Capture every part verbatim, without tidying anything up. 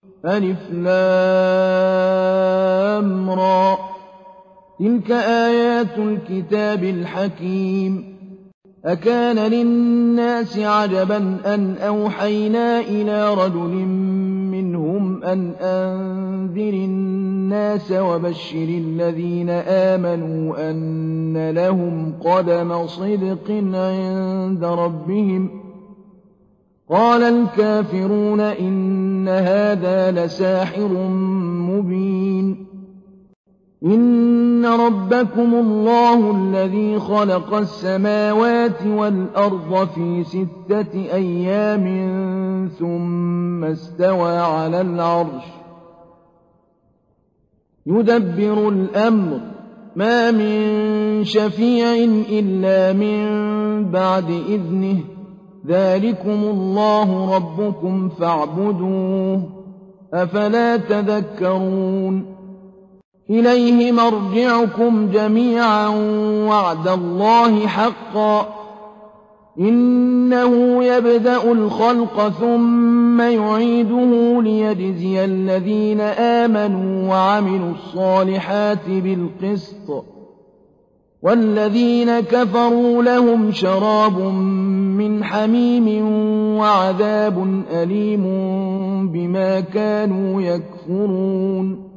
ألف لام را تلك آيات الكتاب الحكيم أكان للناس عجبا أن أوحينا إلى رجل منهم أن أنذر الناس وبشر الذين آمنوا أن لهم قدم صدق عند ربهم قال الكافرون إن هذا لساحر مبين إن ربكم الله الذي خلق السماوات والأرض في ستة أيام ثم استوى على العرش يدبر الأمر ما من شفيع إلا من بعد إذنه ذلكم الله ربكم فاعبدوه أفلا تذكرون إليه مرجعكم جميعا وعد الله حقا إنه يبدأ الخلق ثم يعيده ليجزي الذين آمنوا وعملوا الصالحات بالقسط والذين كفروا لهم شراب من حميم وعذاب أليم بما كانوا يكفرون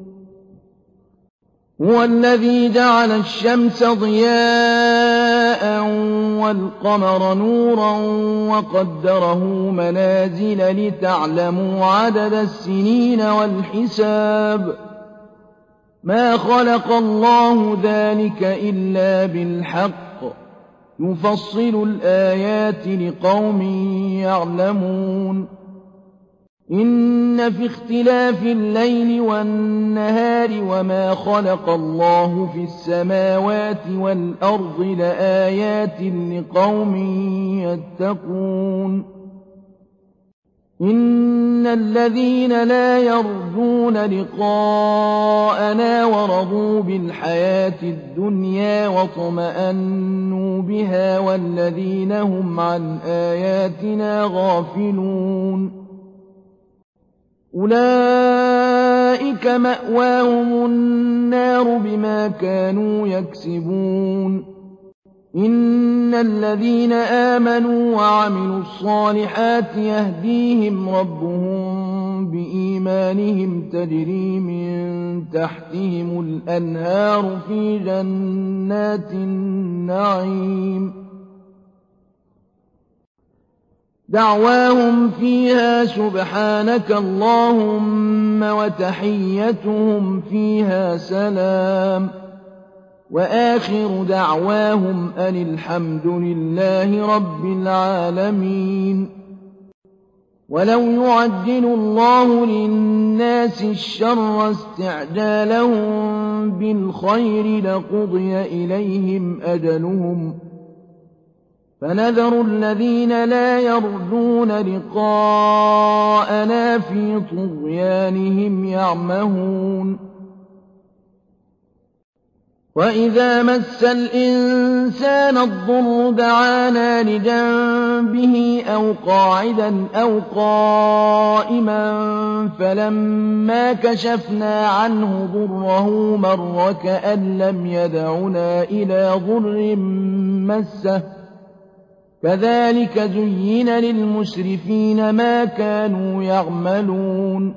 هو الذي جعل الشمس ضياء والقمر نورا وقدره منازل لتعلموا عدد السنين والحساب ما خلق الله ذلك إلا بالحق يفصل الآيات لقوم يعلمون إن في اختلاف الليل والنهار وما خلق الله في السماوات والأرض لآيات لقوم يتقون إن الذين لا يرجون لقاءنا ورضوا بالحياة الدنيا واطمأنوا بها والذين هم عن آياتنا غافلون أولئك مأواهم النار بما كانوا يكسبون إن الذين آمنوا وعملوا الصالحات يهديهم ربهم بإيمانهم تجري من تحتهم الأنهار في جنات النعيم دعواهم فيها سبحانك اللهم وتحيتهم فيها سلام وآخر دعواهم أن الحمد لله رب العالمين ولو يعجل الله للناس الشر استعجالهم بالخير لقضي إليهم أجلهم فنذر الذين لا يرجون لقاءنا في طغيانهم يعمهون وإذا مس الإنسان الضر دعانا لجنبه أو قاعدا أو قائما فلما كشفنا عنه ضره مر كأن لم يدعنا إلى ضر مسه كذلك زين للمسرفين ما كانوا يعملون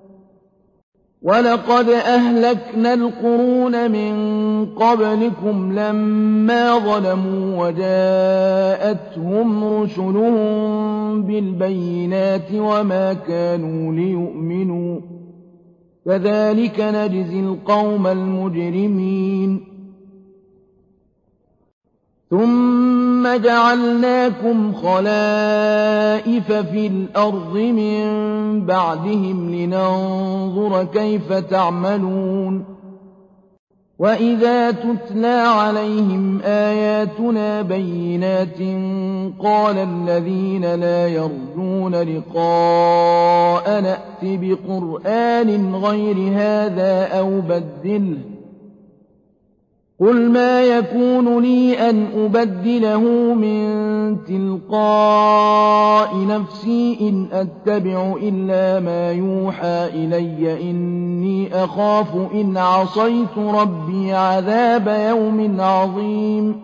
ولقد أهلكنا القرون من قبلكم لما ظلموا وجاءتهم رسلهم بالبينات وما كانوا ليؤمنوا كذلك نجزي القوم المجرمين ثم جعلناكم خلائف في الأرض من بعدهم لننظر كيف تعملون وإذا تتلى عليهم آياتنا بينات قال الذين لا يرجون لقاء نأت بقرآن غير هذا أو بدله قُلْ مَا يَكُونُ لِي أَنْ أُبَدِّلَهُ مِن تِلْقَاءِ نَفْسِي إِنْ أَتَّبِعُ إِلَّا مَا يُوحَىٰ إِلَيَّ إِنِّي أَخَافُ إِنْ عَصَيْتُ رَبِّي عَذَابَ يَوْمٍ عَظِيمٍ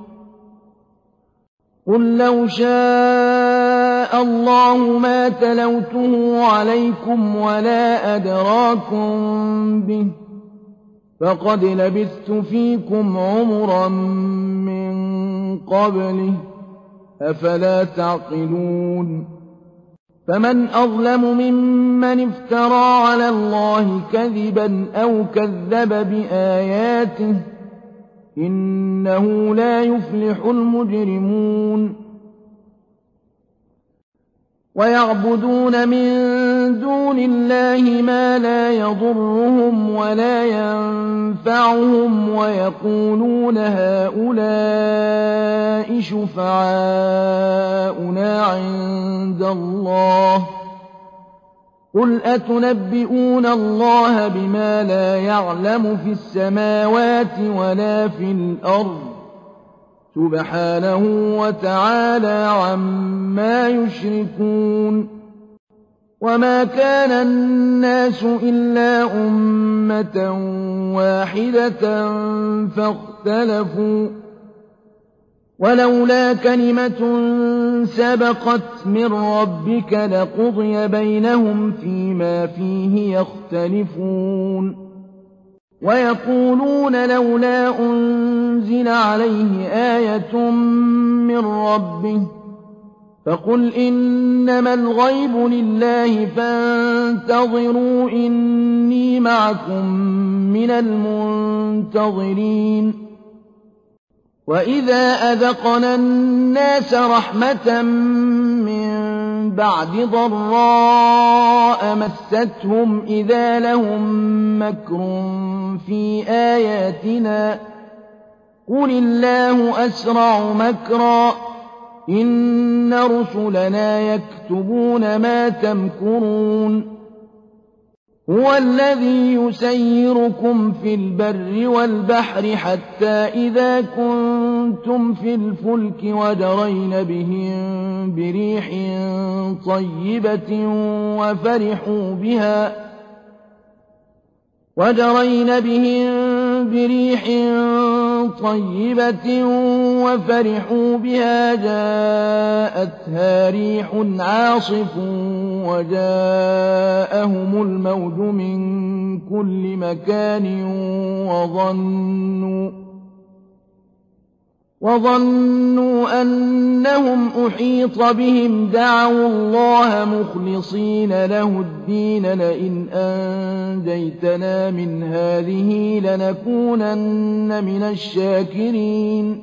قُل لَّوْ شَاءَ اللَّهُ مَا تَلَوْتُهُ عَلَيْكُمْ وَلَا أَدْرَاكُم بِهِ ۖ فَقَدْ لَبِثْتُ فِيكُمْ عُمُرًا مِّن قَبْلِهِ ۚ أَفَلَا تَعْقِلُونَ فَمَنْ أَظْلَمُ مِمَّنِ افْتَرَىٰ عَلَى اللَّهِ كَذِبًا أَوْ كَذَّبَ بِآيَاتِهِ ۚ إِنَّهُ لَا يُفْلِحُ الْمُجْرِمُونَ وَيَعْبُدُونَ مِن دُونِ اللَّهِ مَا لَا يَضُرُّهُمْ وَلَا يَنفَعُهُمْ وَيَقُولُونَ هَٰؤُلَاءِ شُفَعَاؤُنَا عِندَ اللَّهِ ۚ قُلْ أَتُنَبِّئُونَ اللَّهَ بِمَا لَا يَعْلَمُ فِي السَّمَاوَاتِ وَلَا فِي الْأَرْضِ ۚ سُبْحَانَهُ وَتَعَالَىٰ عَمَّا يُشْرِكُونَ وَمَا كَانَ النَّاسُ إِلَّا أُمَّةً وَاحِدَةً فَاخْتَلَفُوا ۚ وَلَوْلَا كَلِمَةٌ سَبَقَتْ مِن رَّبِّكَ لَقُضِيَ بَيْنَهُمْ فِيمَا فِيهِ يَخْتَلِفُونَ وَيَقُولُونَ لَوْلَا أُنزِلَ عَلَيْهِ آيَةٌ مِّن رَّبِّهِ ۖ فَقُلْ إِنَّمَا الْغَيْبُ لِلَّهِ فَانتَظِرُوا إِنِّي مَعَكُم مِّنَ الْمُنتَظِرِينَ وَإِذَا أَذَقْنَا النَّاسَ رَحْمَةً مِّن بَعْدِ ضَرَّاءَ مَسَّتْهُمْ إِذَا لَهُم مَّكْرٌ فِي آيَاتِنَا ۚ قُلِ اللَّهُ أَسْرَعُ مَكْرًا ۚ إِنَّ رُسُلَنَا يَكْتُبُونَ مَا تَمْكُرُونَ هُوَ الَّذِي يُسَيِّرُكُمْ فِي الْبَرِّ وَالْبَحْرِ حَتَّىٰ إِذَا كُنتُمْ فِي الْفُلْكِ وَجَرَيْنَ بِهِم بِرِيحٍ طَيِّبَةٍ وَفَرِحُوا بِهَا وَجَرَيْنَ بِهِم بِرِيحٍ طَيِّبَةٍ وَفَرِحُوا بِهَا جَاءَتْهَا رِيحٌ عَاصِفٌ وَجَاءَهُمُ الْمَوْجُ مِن كُلِّ مَكَانٍ وَظَنُّوا وَظَنُّوا أَنَّهُمْ أُحِيطَ بِهِمْ دَعَوُا اللَّهَ مُخْلِصِينَ لَهُ الدِّينَ لَئِنْ أَنجَيْتَنَا مِنْ هَٰذِهِ لَنَكُونَنَّ مِنَ الشَّاكِرِينَ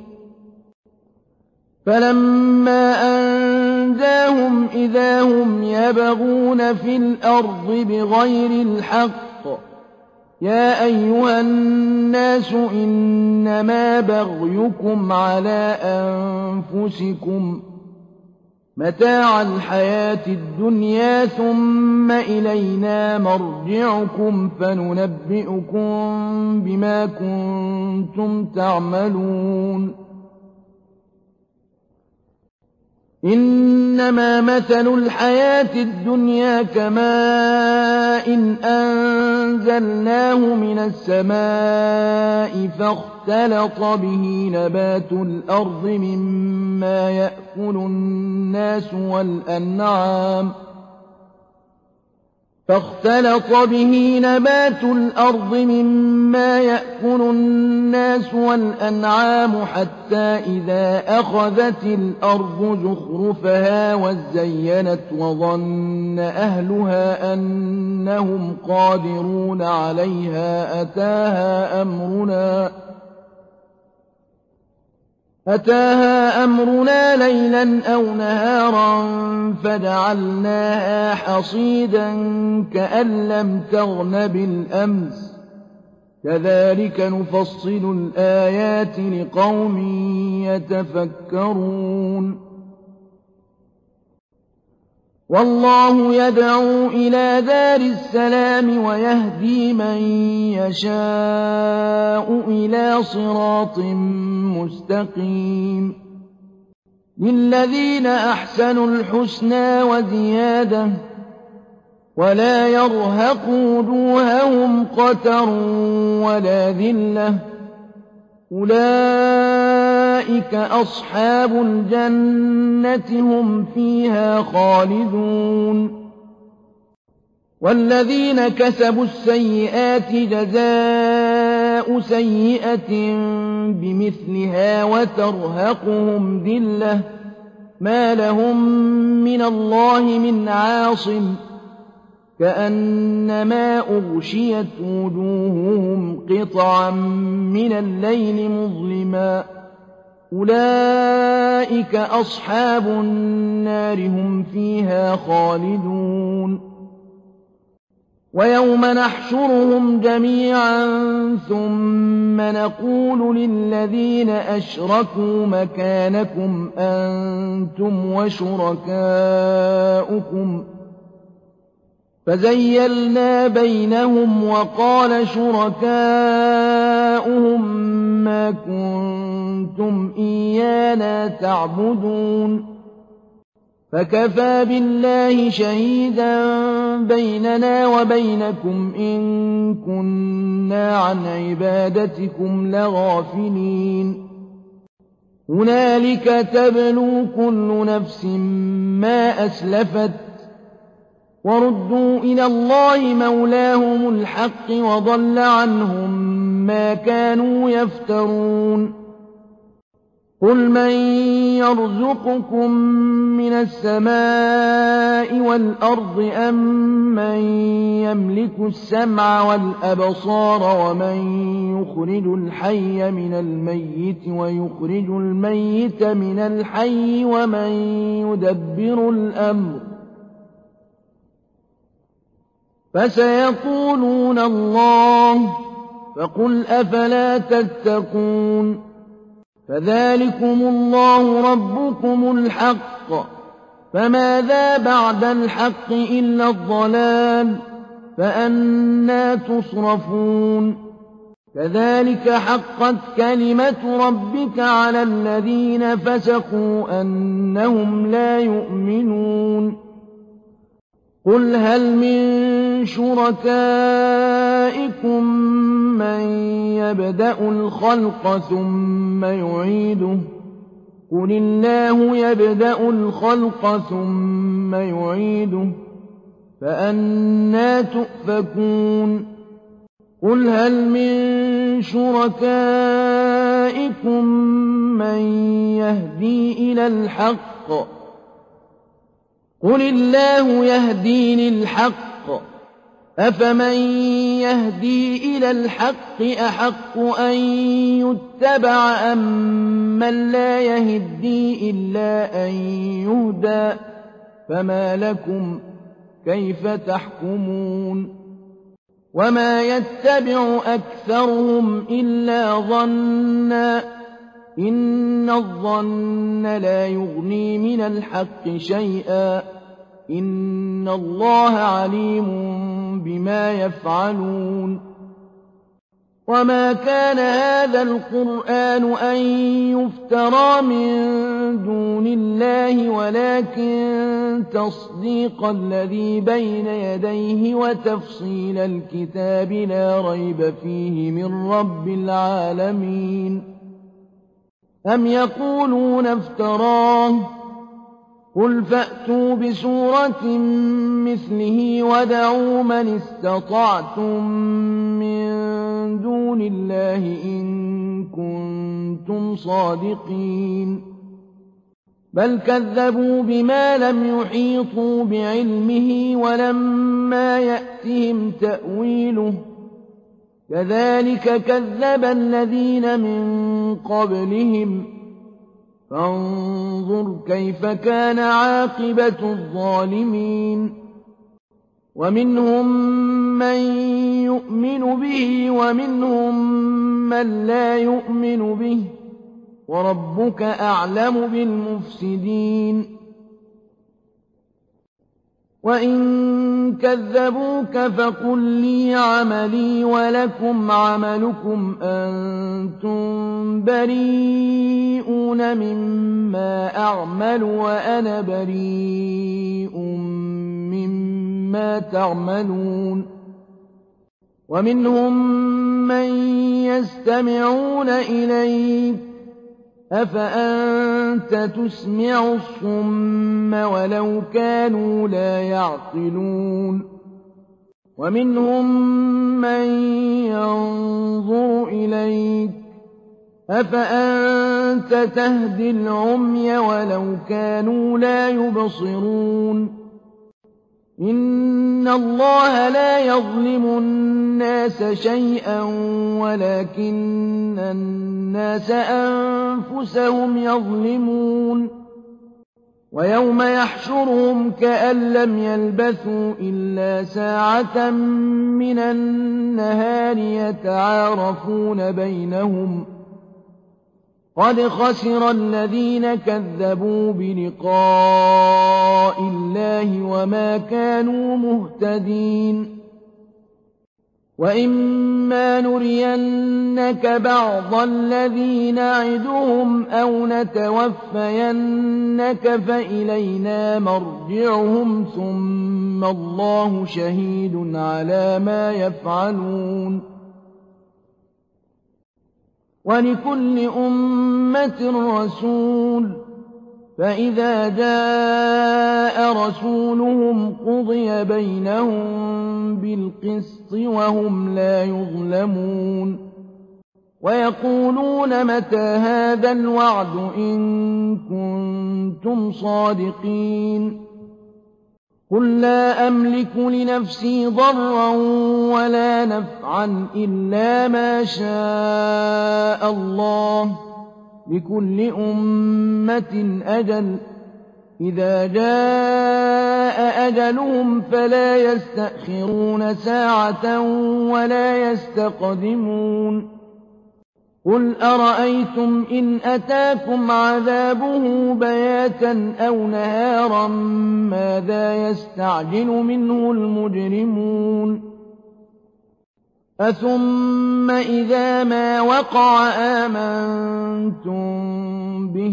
فَلَمَّا أَنجَاهُمْ إِذَا هُمْ يَبْغُونَ فِي الْأَرْضِ بِغَيْرِ الْحَقِّ يَا أَيُّهَا النَّاسُ إِنَّمَا بَغْيُكُمْ عَلَىٰ أَنفُسِكُم ۖ مَّتَاعَ الْحَيَاةِ الدُّنْيَا ثُمَّ إِلَيْنَا مَرْجِعُكُمْ فَنُنَبِّئُكُم بِمَا كُنتُمْ تَعْمَلُونَ إِنَّمَا مَثَلُ الْحَيَاةِ الدُّنْيَا كَمَاءٍ أَنزَلْنَاهُ مِنَ السَّمَاءِ فَاخْتَلَطَ بِهِ نَبَاتُ الْأَرْضِ مِمَّا يَأْكُلُ النَّاسُ وَالْأَنْعَامُ فاختلط به نبات الأرض مما يأكل الناس والأنعام حتى إذا أخذت الأرض زخرفها وزينت وظن أهلها أنهم قادرون عليها أتاها أمرنا أتاها أمرنا ليلا أو نهارا فجعلناها حصيدا كأن لم تغن بالأمس كذلك نفصل الآيات لقوم يتفكرون والله يدعو إلى دار السلام ويهدي من يشاء إلى صراط مستقيم للذين أحسنوا الحسنى وزيادة ولا يرهق وجوههم قتر ولا ذلة أولئك أصحاب الجنة هم فيها خالدون والذين كسبوا السيئات جزاء سيئة بمثلها وترهقهم ذلة ما لهم من الله من عاصم كأنما أغشيت وجوههم قطعا من الليل مظلما أولئك أصحاب النار هم فيها خالدون ويوم نحشرهم جميعا ثم نقول للذين أشركوا مكانكم أنتم وشركاؤكم فزيلنا بينهم وقال شركاؤهم ما كنتم إيانا تعبدون فكفى بالله شهيدا بيننا وبينكم إن كنا عن عبادتكم لغافلين هنالك تبلو كل نفس ما أسلفت وردوا إلى الله مولاهم الحق وضل عنهم ما كانوا يفترون قل من يرزقكم من السماء والأرض أم من يملك السمع والأبصار ومن يخرج الحي من الميت ويخرج الميت من الحي ومن يدبر الأمر فسيقولون الله فقل أفلا تتقون فذلكم الله ربكم الحق فماذا بعد الحق إلا الضلال فأنى تصرفون كذلك حقت كلمة ربك على الذين فسقوا أنهم لا يؤمنون قل هل من شركائكم من يبدأ الخلق ثم يعيده قل الله يبدأ الخلق ثم يعيده فأنى تؤفكون قل هل من شركائكم من يهدي إلى الحق قل الله يهدي للحق أفمن يهدي إلى الحق أحق أن يتبع أم من لا يهدي إلا أن يهدى فما لكم كيف تحكمون وما يتبع أكثرهم إلا ظنا إن الظن لا يغني من الحق شيئا إن الله عليم بما يفعلون وما كان هذا القرآن أن يفترى من دون الله ولكن تصديق الذي بين يديه وتفصيل الكتاب لا ريب فيه من رب العالمين أم يقولون افتراه قل فأتوا بسورة مثله ودعوا من استطعتم من دون الله إن كنتم صادقين بل كذبوا بما لم يحيطوا بعلمه ولما يأتهم تأويله كذلك كذب الذين من قبلهم فانظر كيف كان عاقبة الظالمين ومنهم من يؤمن به ومنهم من لا يؤمن به وربك أعلم بالمفسدين وَإِن كَذَّبُوكَ فَقُل لِّي عَمَلِي وَلَكُمْ عَمَلُكُمْ أَنتُم بَرِيئُونَ مِمَّا أَعْمَلُ وَأَنَا بَرِيءٌ مِّمَّا تَعْمَلُونَ وَمِنْهُم مَّن يَسْتَمِعُونَ إِلَيْكَ ۚ أَفَأَنتَ تُسْمِعُ الصُّمَّ وَلَوْ كَانُوا لَا يَعْقِلُونَ وَمِنْهُم مَّن يَنظُرُ إِلَيْكَ ۚ أَفَأَنتَ تَهْدِي الْعُمْيَ وَلَوْ كَانُوا لَا يُبْصِرُونَ إِنَّ اللَّهَ لَا يَظْلِمُ النَّاسَ شَيْئًا وَلَٰكِنَّ النَّاسَ أَنفُسَهُمْ يَظْلِمُونَ وَيَوْمَ يَحْشُرُهُمْ كَأَن لَّمْ يَلْبَثُوا إِلَّا سَاعَةً مِّنَ النَّهَارِ يَتَعَارَفُونَ بَيْنَهُمْ ۚ قَدْ خَسِرَ الَّذِينَ كَذَّبُوا بِلِقَاءِ اللَّهِ وَمَا كَانُوا مُهْتَدِينَ وَإِمَّا نُرِيَنَّكَ بَعْضَ الَّذِي نَعِدُهُمْ أَوْ نَتَوَفَّيَنَّكَ فَإِلَيْنَا مَرْجِعُهُمْ ثُمَّ اللَّهُ شَهِيدٌ عَلَىٰ مَا يَفْعَلُونَ وَلِكُلِّ أُمَّةٍ رَّسُولٌ ۖ فَإِذَا جَاءَ رَسُولُهُمْ قُضِيَ بَيْنَهُم بِالْقِسْطِ وَهُمْ لَا يُظْلَمُونَ وَيَقُولُونَ مَتَىٰ هَٰذَا الْوَعْدُ إِن كُنتُمْ صَادِقِينَ قُل لَّا أَمْلِكُ لِنَفْسِي ضَرًّا وَلَا نَفْعًا إِلَّا مَا شَاءَ اللَّهُ ۗ لِكُلِّ أُمَّةٍ أَجَلٌ ۚ إِذَا جَاءَ أَجَلُهُمْ فَلَا يَسْتَأْخِرُونَ سَاعَةً وَلَا يَسْتَقْدِمُونَ قُلْ أَرَأَيْتُمْ إِنْ أَتَاكُمْ عَذَابُهُ بَيَاتًا أَوْ نَهَارًا مَّاذَا يَسْتَعْجِلُ مِنْهُ الْمُجْرِمُونَ أَثُمَّ إِذَا مَا وَقَعَ آمَنتُم بِهِ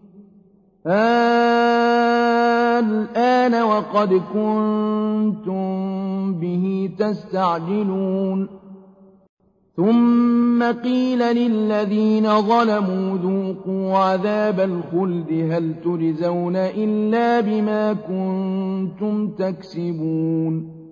الْآنَ وَقَدْ كُنتُم بِهِ تَسْتَعْجِلُونَ ثُمَّ قِيلَ لِلَّذِينَ ظَلَمُوا ذُوقُوا عَذَابَ الْخُلْدِ هَلْ تُجْزَوْنَ إِلَّا بِمَا كُنتُمْ تَكْسِبُونَ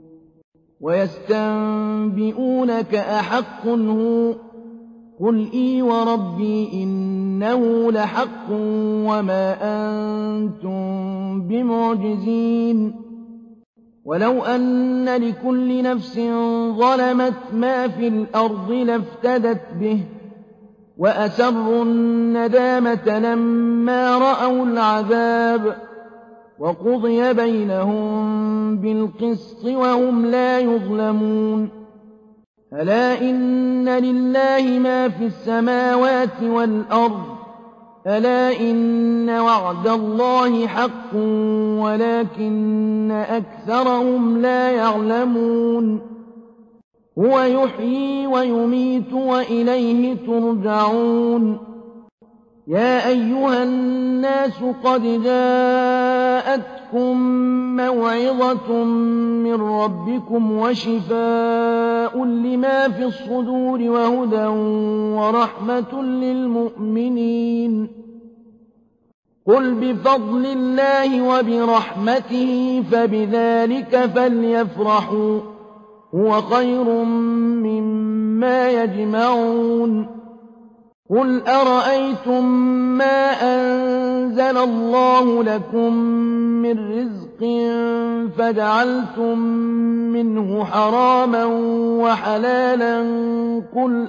وَيَسْتَنبِئُونَكَ أَحَقٌّ هُوَ ۖ قُلْ إِي وَرَبِّي إِنَّهُ لَحَقٌّ وَمَا أَنتُم بِمُعْجِزِينَ وَلَوْ أَنَّ لِكُلِّ نَفْسٍ ظَلَمَتْ مَا فِي الْأَرْضِ لَافْتَدَتْ بِهِ وَأَسَرُّوا النَّدَامَةَ لَمَّا رَأَوُا الْعَذَابَ وَقُضِيَ بَيْنَهُم بِالْقِسْطِ وَهُمْ لَا يُظْلَمُونَ أَلَا إِنَّ لِلَّهِ مَا فِي السَّمَاوَاتِ وَالْأَرْضِ أَلَا إِنَّ وَعْدَ اللَّهِ حَقٌّ وَلَٰكِنَّ أَكْثَرَهُمْ لَا يَعْلَمُونَ هُوَ يُحْيِي وَيُمِيتُ وَإِلَيْهِ تُرْجَعُونَ يَا أَيُّهَا النَّاسُ قَدْ جَاءَتْكُم مَّوْعِظَةٌ مِّن رَّبِّكُمْ وَشِفَاءٌ لِّمَا فِي الصُّدُورِ وَهُدًى وَرَحْمَةٌ لِّلْمُؤْمِنِينَ قُلْ بِفَضْلِ اللَّهِ وَبِرَحْمَتِهِ فَبِذَٰلِكَ فَلْيَفْرَحُوا هُوَ خَيْرٌ مِّمَّا يَجْمَعُونَ قُلْ أَرَأَيْتُم مَّا أَنزَلَ اللَّهُ لَكُم مِّن رِّزْقٍ فَجَعَلْتُم مِّنْهُ حَرَامًا وَحَلَالًا قُلْ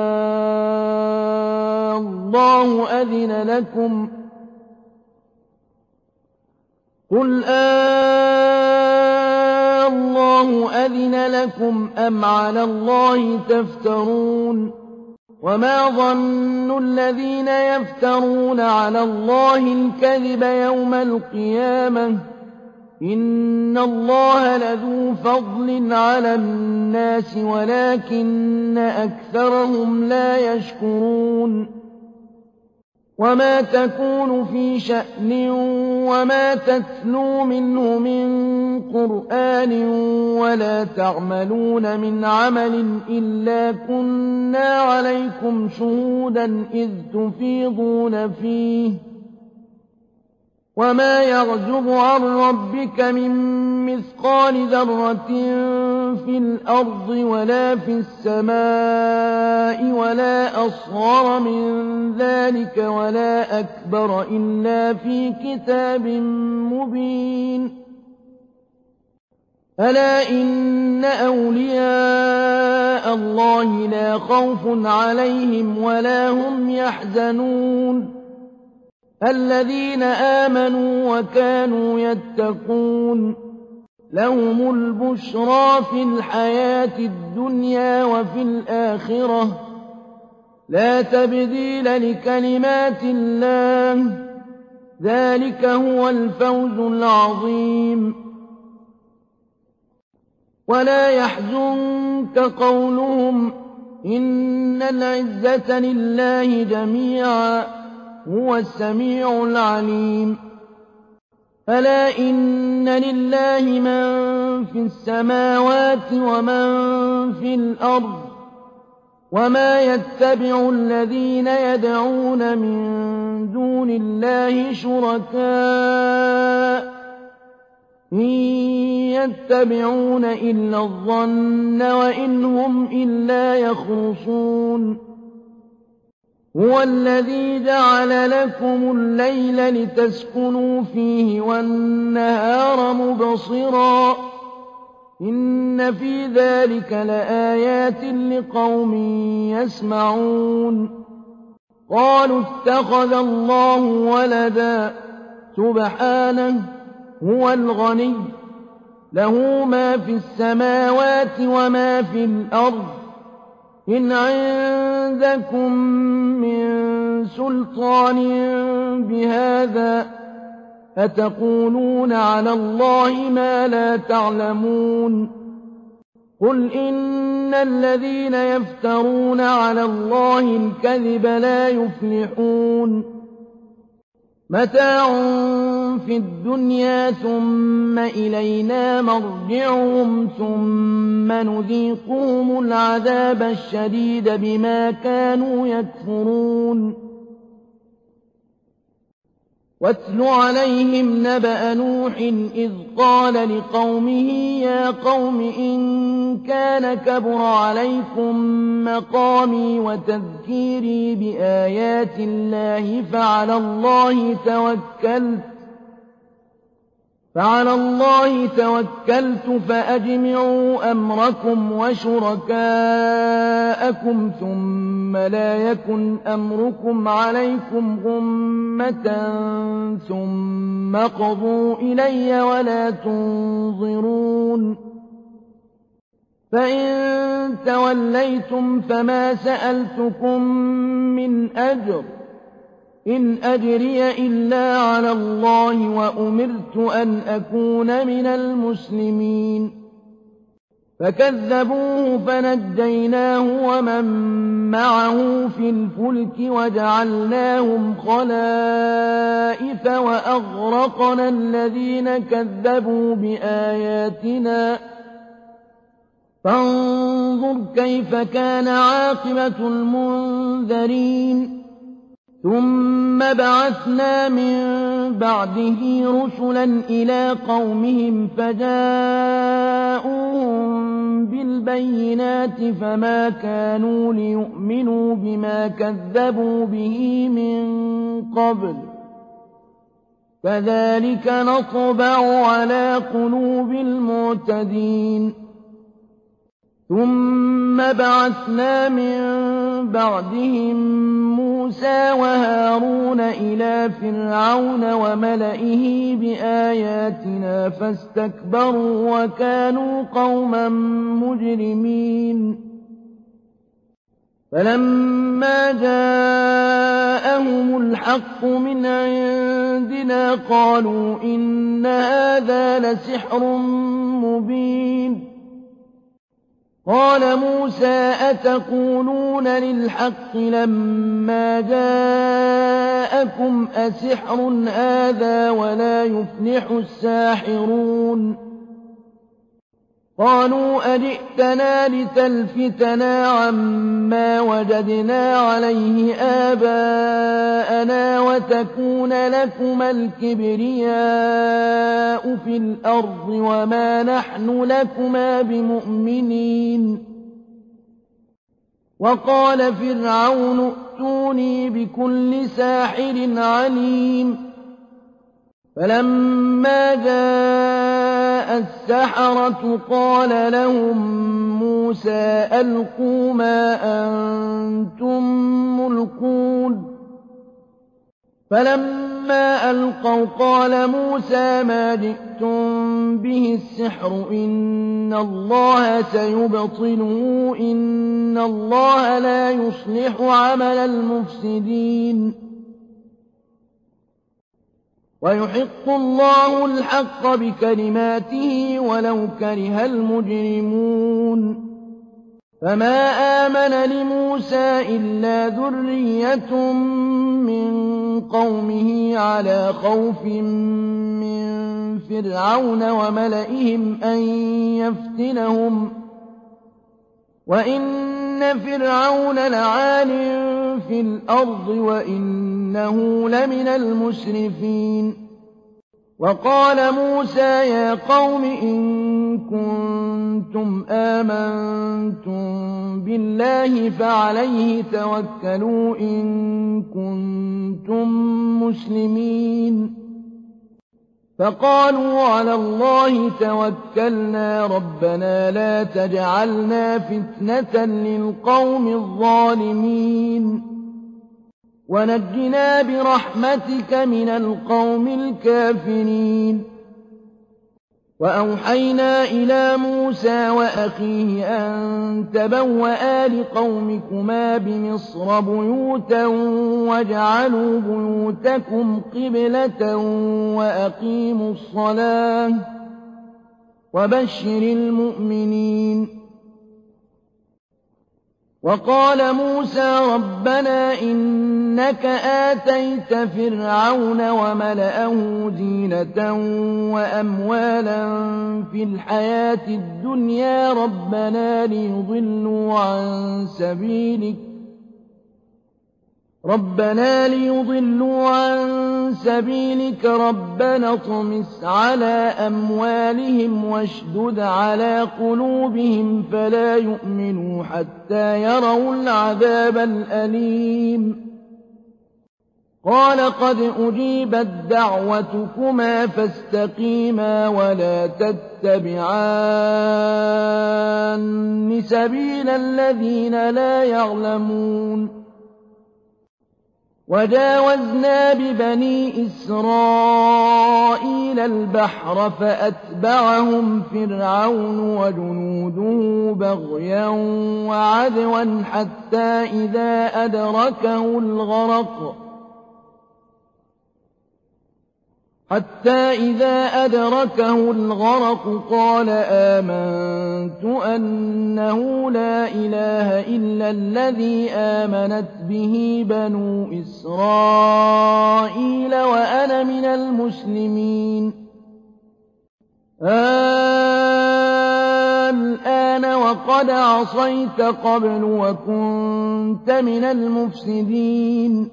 آللَّهُ أَذِنَ لَكُمْ قُلْ آللَّهُ أَذِنَ لَكُمْ أَمْ عَلَى اللَّهِ تَفْتَرُونَ وَمَا ظَنُّ الَّذِينَ يَفْتَرُونَ عَلَى اللَّهِ الْكَذِبَ يَوْمَ الْقِيَامَةِ إن الله لذو فضل على الناس ولكن أكثرهم لا يشكرون وما تكون في شأن وما تتلو منه من قرآن ولا تعملون من عمل إلا كنا عليكم شهودا إذ تفيضون فيه وما يعزب عن ربك من مثقال ذرة في الأرض ولا في السماء ولا أصغر من ذلك ولا أكبر إلا في كتاب مبين ألا إن أولياء الله لا خوف عليهم ولا هم يحزنون الذين آمنوا وكانوا يتقون لهم البشرى في الحياة الدنيا وفي الآخرة لا تبديل لكلمات الله ذلك هو الفوز العظيم ولا يحزنك قولهم إن العزة لله جميعا هو السميع العليم ألا إن لله من في السماوات ومن في الأرض وما يتبع الذين يدعون من دون الله شركاء إن يتبعون إلا الظن وإن هم إلا يخرصون هو الذي جعل لكم الليل لتسكنوا فيه والنهار مبصرا إن في ذلك لآيات لقوم يسمعون قالوا اتخذ الله ولدا سبحانه هو الغني له ما في السماوات وما في الأرض إن عندكم من سلطان بهذا أتقولون على الله ما لا تعلمون قل إن الذين يفترون على الله الكذب لا يفلحون متاع في الدنيا ثم إلينا مرجعهم ثم نذيقهم العذاب الشديد بما كانوا يكفرون واتل عليهم نبأ نوح إذ قال لقومه يا قوم إن كان كبر عليكم مقامي وتذكيري بآيات الله فعلى الله توكلت فعلى الله توكلت فأجمعوا أمركم وشركاءكم ثم لا يكن أمركم عليكم غمة ثم قضوا إلي ولا تنظرون فإن توليتم فما سألتكم من أجر إن أجري إلا على الله وأمرت أن أكون من المسلمين فكذبوه فنجيناه ومن معه في الفلك وجعلناهم خلائف وأغرقنا الذين كذبوا بآياتنا فانظر كيف كان عاقبة المنذرين ثم بعثنا من بعده رسلا إلى قومهم فجاءوهم بالبينات فما كانوا ليؤمنوا بما كذبوا به من قبل كذلك نطبع على قلوب المعتدين ثم بعثنا من بعدهم موسى وهارون إلى فرعون وملئه بآياتنا فاستكبروا وكانوا قوما مجرمين فَلَمَّا جَاءَهُمُ الْحَقُّ مِنْ عِندِنَا قَالُوا إِنَّ هَٰذَا لَسِحْرٌ مُّبِينٌ قَالَ مُوسَىٰ أَتَقُولُونَ لِلْحَقِّ لَمَّا جَاءَكُمْ أَسِحْرٌ هَٰذَا وَلَا يُفْلِحُ السَّاحِرُونَ قَالُوا أَجِئْتَنَا لِتَلْفِتَنَا عَمَّا وَجَدْنَا عَلَيْهِ آبَاءَنَا وَتَكُونَ لَكُمَا الْكِبْرِيَاءُ فِي الْأَرْضِ وَمَا نَحْنُ لَكُمَا بِمُؤْمِنِينَ وَقَالَ فِرْعَوْنُ ائْتُونِي بِكُلِّ سَاحِرٍ عَلِيمٍ فَلَمَّا جَاءَ السَّحَرَةُ قَالَ لَهُم مُّوسَىٰ أَلْقُوا مَا أَنتُم مُّلْقُونَ فَلَمَّا أَلْقَوْا قَالَ مُوسَىٰ مَا جِئْتُم بِهِ السِّحْرُ إِنَّ اللَّهَ سَيُبْطِلُهُ إِنَّ اللَّهَ لَا يُصْلِحُ عَمَلَ الْمُفْسِدِينَ وَيُحِقُّ اللَّهُ الْحَقَّ بِكَلِمَاتِهِ وَلَوْ كَرِهَ الْمُجْرِمُونَ فَمَا آمَنَ لِمُوسَىٰ إِلَّا ذُرِّيَّةٌ مِّن قَوْمِهِ عَلَىٰ خَوْفٍ مِّن فِرْعَوْنَ وَمَلَئِهِمْ أَن يَفْتِنَهُمْ ۚ وَإِنَّ فِرْعَوْنَ لَعَالٍ فِي الْأَرْضِ وَإِنَّهُ لَمِنَ الْمُسْرِفِينَ وَقَالَ مُوسَىٰ يَا قَوْمِ إِن كُنتُمْ آمَنتُم بِاللَّهِ فَعَلَيْهِ تَوَكَّلُوا إِن كُنتُم مُّسْلِمِينَ فَقَالُوا عَلَى اللَّهِ تَوَكَّلْنَا رَبَّنَا لَا تَجْعَلْنَا فِتْنَةً لِّلْقَوْمِ الظَّالِمِينَ وَنَجِّنَا بِرَحْمَتِكَ مِنَ الْقَوْمِ الْكَافِرِينَ وَأَوْحَيْنَا إِلَىٰ مُوسَىٰ وَأَخِيهِ أَن تَبَوَّآ لِقَوْمِكُمَا بِمِصْرَ بُيُوتًا وَاجْعَلُوا بُيُوتَكُمْ قِبْلَةً وَأَقِيمُوا الصَّلَاةَ وَبَشِّرِ الْمُؤْمِنِينَ وَقَالَ مُوسَىٰ رَبَّنَا إِنَّكَ آتَيْتَ فِرْعَوْنَ وَمَلَأَهُ زِينَةً وَأَمْوَالًا فِي الْحَيَاةِ الدُّنْيَا رَبَّنَا لِيُضِلُّوا عَن سَبِيلِكَ رَبَّنَا لِيُضِلُّوا عَن سَبِيلِكَ رَبَّنَا اطْمِسْ عَلَىٰ أَمْوَالِهِمْ وَاشْدُدْ عَلَىٰ قُلُوبِهِمْ فَلَا يُؤْمِنُوا حَتَّىٰ يَرَوُا الْعَذَابَ الْأَلِيمَ قَالَ قَدْ أُجِيبَت دَّعْوَتُكُمَا فَاسْتَقِيمَا وَلَا تَتَّبِعَانِّ سَبِيلَ الَّذِينَ لَا يَعْلَمُونَ وَجَاوَزْنَا بِبَنِي إِسْرَائِيلَ الْبَحْرَ فَأَتْبَعَهُمْ فِرْعَوْنُ وَجُنُودُهُ بَغْيًا وَعَدْوًا حَتَّىٰ إِذَا أَدْرَكَهُ الْغَرَقُ حتى إذا أدركه الغرق قال آمنت أنه لا إله إلا الذي آمنت به بنو إسرائيل وأنا من المسلمين الآن وقد عصيت قبل وكنت من المفسدين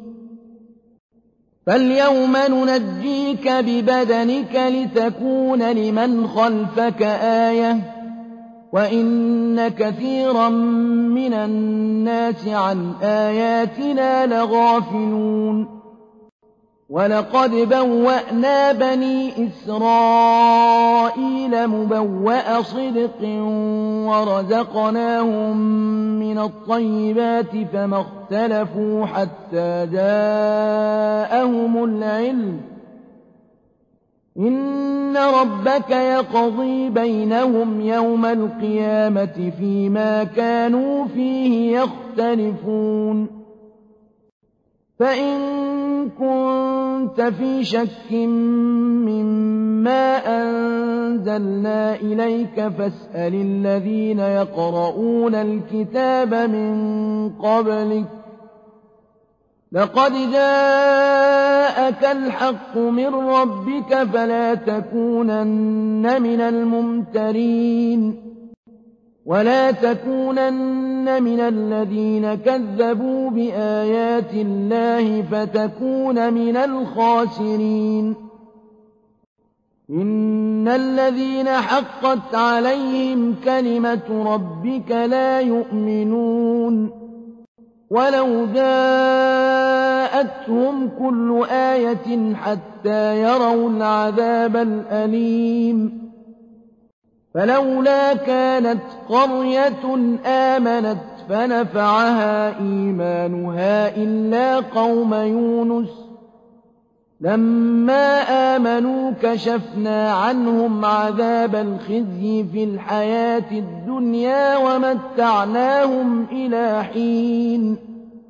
فاليوم ننجيك ببدنك لتكون لمن خلفك آية وإن كثيرا من الناس عن آياتنا لغافلون ولقد بوأنا بني إسرائيل مبوأ صدق ورزقناهم من الطيبات فما اختلفوا حتى جاءهم العلم إن ربك يقضي بينهم يوم القيامة فيما كانوا فيه يختلفون فإن كنت في شك مما أنزلنا إليك فاسأل الذين يقرؤون الكتاب من قبلك لقد جاءك الحق من ربك فلا تكونن من الممترين ولا تكونن من الذين كذبوا بآيات الله فتكون من الخاسرين إن الذين حقت عليهم كلمة ربك لا يؤمنون ولو جاءتهم كل آية حتى يروا العذاب الأليم فلولا كانت قرية آمنت فنفعها إيمانها إلا قوم يونس لما آمنوا كشفنا عنهم عذاب الخزي في الحياة الدنيا ومتعناهم إلى حين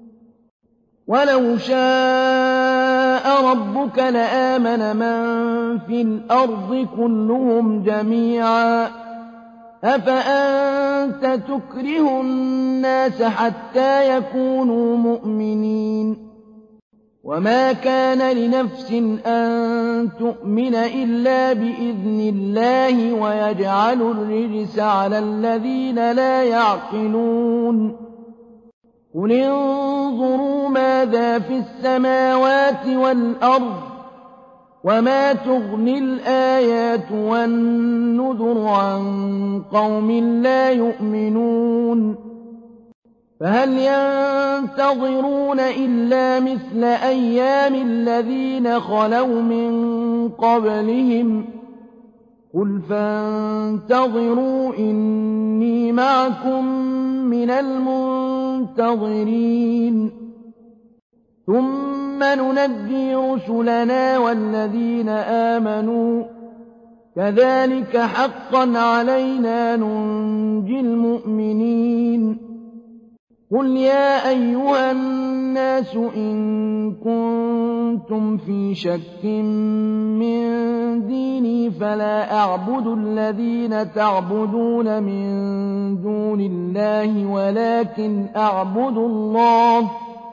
ولو شاء ربك لآمن من في الأرض كلهم جميعا أفأنت تكره الناس حتى يكونوا مؤمنين وما كان لنفس أن تؤمن إلا بإذن الله ويجعل الرجس على الذين لا يعقلون قل انظروا ماذا في السماوات والأرض وما تغني الآيات والنذر عن قوم لا يؤمنون فهل ينتظرون إلا مثل أيام الذين خلوا من قبلهم قل فانتظروا إني معكم من المنتظرين ثم ننجي رسلنا والذين آمنوا كذلك حقا علينا ننجي المؤمنين قل يا أيها الناس إن كنتم في شك من ديني فلا أعبد الذين تعبدون من دون الله ولكن أعبد الله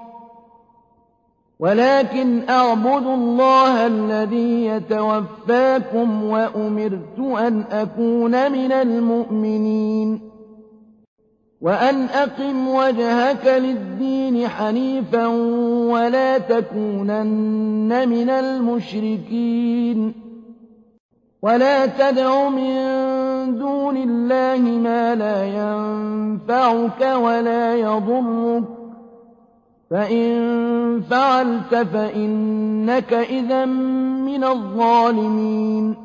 ولكن أعبد الله الذي يتوفاكم وأمرت أن أكون من المؤمنين وأن أقم وجهك للدين حنيفا ولا تكونن من المشركين ولا تدع من دون الله ما لا ينفعك ولا يضرك فإن فعلت فإنك إذا من الظالمين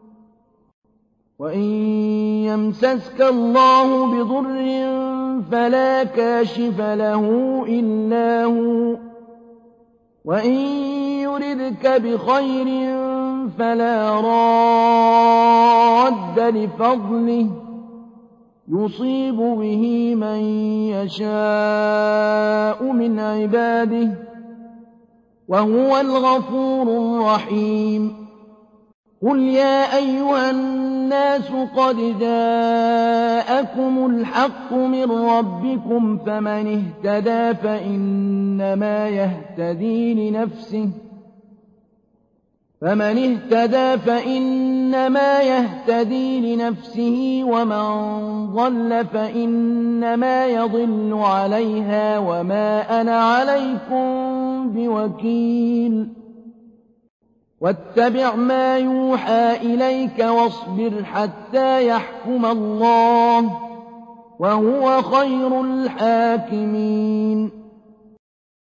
وإن يمسسك الله بضر فلا كاشف له إلا هو وإن يردك بخير فلا راد لفضله يصيب به من يشاء من عباده وهو الغفور الرحيم قل يا أيها الناس قد جاءكم الحق من ربكم فمن اهتدى فإنما يهتدي لنفسه فمن اهتدى فإنما يهتدي لنفسه ومن ضل فإنما يضل عليها وما أنا عليكم بوكيل واتبع ما يوحى إليك واصبر حتى يحكم الله وهو خير الحاكمين